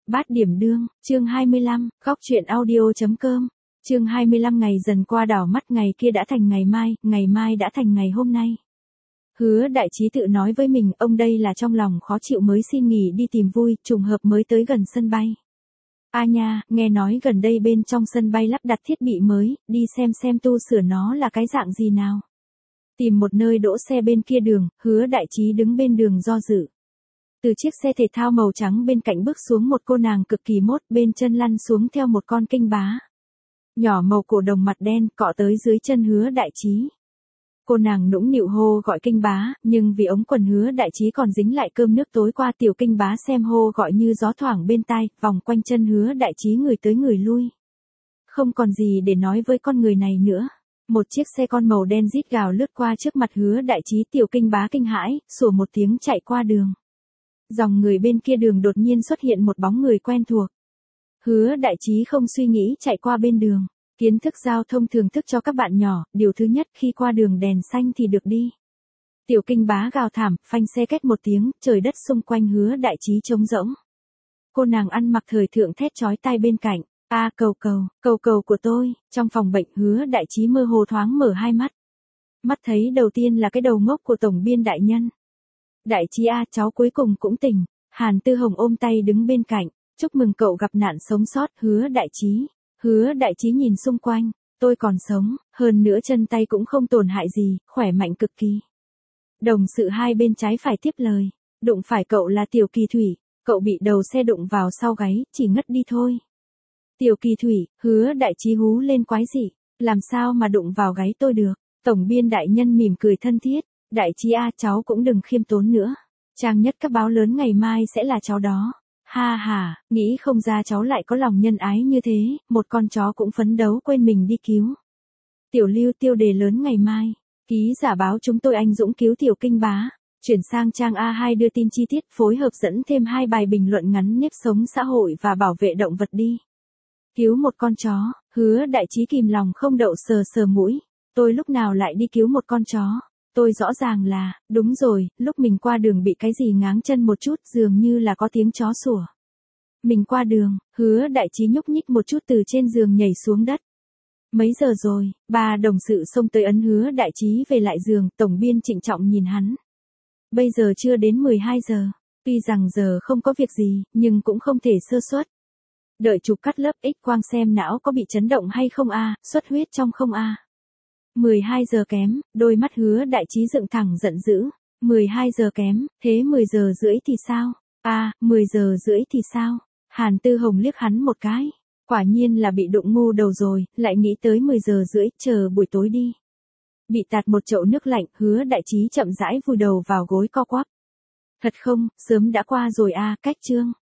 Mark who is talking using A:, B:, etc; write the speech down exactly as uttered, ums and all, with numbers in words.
A: Bát điểm đương, chương hai mươi lăm, góc truyện audio.com. Chương hai mươi lăm ngày dần qua đảo mắt, ngày kia đã thành ngày mai, ngày mai đã thành ngày hôm nay. Hứa Đại Trí tự nói với mình, ông đây là trong lòng khó chịu mới xin nghỉ đi tìm vui, trùng hợp mới tới gần sân bay. A nha, nghe nói gần đây bên trong sân bay lắp đặt thiết bị mới, đi xem xem tu sửa nó là cái dạng gì nào. Tìm một nơi đỗ xe bên kia đường, Hứa Đại Trí đứng bên đường do dự. Từ chiếc xe thể thao màu trắng bên cạnh bước xuống một cô nàng cực kỳ mốt, bên chân lăn xuống theo một con kinh bá. Nhỏ màu cổ đồng mặt đen, cọ tới dưới chân Hứa Đại Trí. Cô nàng nũng nịu hô gọi kinh bá, nhưng vì ống quần Hứa Đại Trí còn dính lại cơm nước tối qua, tiểu kinh bá xem hô gọi như gió thoảng bên tai, vòng quanh chân Hứa Đại Trí người tới người lui. Không còn gì để nói với con người này nữa. Một chiếc xe con màu đen rít gào lướt qua trước mặt Hứa Đại Trí, tiểu kinh bá kinh hãi, sủa một tiếng chạy qua đường. Dòng người bên kia đường đột nhiên xuất hiện một bóng người quen thuộc. Hứa Đại Trí không suy nghĩ chạy qua bên đường. Kiến thức giao thông thường thức cho các bạn nhỏ, điều thứ nhất khi qua đường đèn xanh thì được đi. Tiểu kinh bá gào thảm, phanh xe két một tiếng, trời đất xung quanh Hứa Đại Trí trống rỗng. Cô nàng ăn mặc thời thượng thét chói tai bên cạnh, a à, cầu cầu, cầu cầu của tôi, trong phòng bệnh Hứa Đại Trí mơ hồ thoáng mở hai mắt. Mắt thấy đầu tiên là cái đầu ngốc của tổng biên đại nhân. Đại Trí a, cháu cuối cùng cũng tỉnh. Hàn Tư Hồng ôm tay đứng bên cạnh, chúc mừng cậu gặp nạn sống sót. Hứa Đại Trí. Hứa Đại Trí nhìn xung quanh, tôi còn sống, hơn nữa chân tay cũng không tổn hại gì, khỏe mạnh cực kỳ. Đồng sự hai bên trái phải tiếp lời, đụng phải cậu là Tiểu Kỳ Thủy, cậu bị đầu xe đụng vào sau gáy, chỉ ngất đi thôi. Tiểu Kỳ Thủy, Hứa Đại Trí hú lên quái dị, làm sao mà đụng vào gáy tôi được. Tổng biên đại nhân mỉm cười thân thiết, Đại Trí a, cháu cũng đừng khiêm tốn nữa. Trang nhất các báo lớn ngày mai sẽ là cháu đó. Ha ha, nghĩ không ra cháu lại có lòng nhân ái như thế, một con chó cũng phấn đấu quên mình đi cứu. Tiểu Lưu, tiêu đề lớn ngày mai. Ký giả báo chúng tôi anh dũng cứu tiểu kinh bá. Chuyển sang trang a hai đưa tin chi tiết, phối hợp dẫn thêm hai bài bình luận ngắn nếp sống xã hội và bảo vệ động vật đi. Cứu một con chó, Hứa Đại Trí kìm lòng không đậu sờ sờ mũi. Tôi lúc nào lại đi cứu một con chó? Tôi rõ ràng là, đúng rồi, lúc mình qua đường bị cái gì ngáng chân một chút, dường như là có tiếng chó sủa. Mình qua đường, Hứa Đại Trí nhúc nhích một chút từ trên giường nhảy xuống đất. Mấy giờ rồi? Ba đồng sự xông tới ấn Hứa Đại Trí về lại giường, tổng biên trịnh trọng nhìn hắn. Bây giờ chưa đến mười hai giờ, tuy rằng giờ không có việc gì, nhưng cũng không thể sơ suất. Đợi chụp cắt lớp X quang xem não có bị chấn động hay không a, xuất huyết trong không a. mười hai giờ kém, đôi mắt Hứa Đại Trí dựng thẳng giận dữ. mười hai giờ kém, thế mười giờ rưỡi thì sao? A, à, mười giờ rưỡi thì sao? Hàn Tư Hồng liếc hắn một cái. Quả nhiên là bị đụng ngu đầu rồi, lại nghĩ tới mười giờ rưỡi, chờ buổi tối đi. Bị tạt một chậu nước lạnh, Hứa Đại Trí chậm rãi vùi đầu vào gối co quắp. Thật không, sớm đã qua rồi a, cách chương.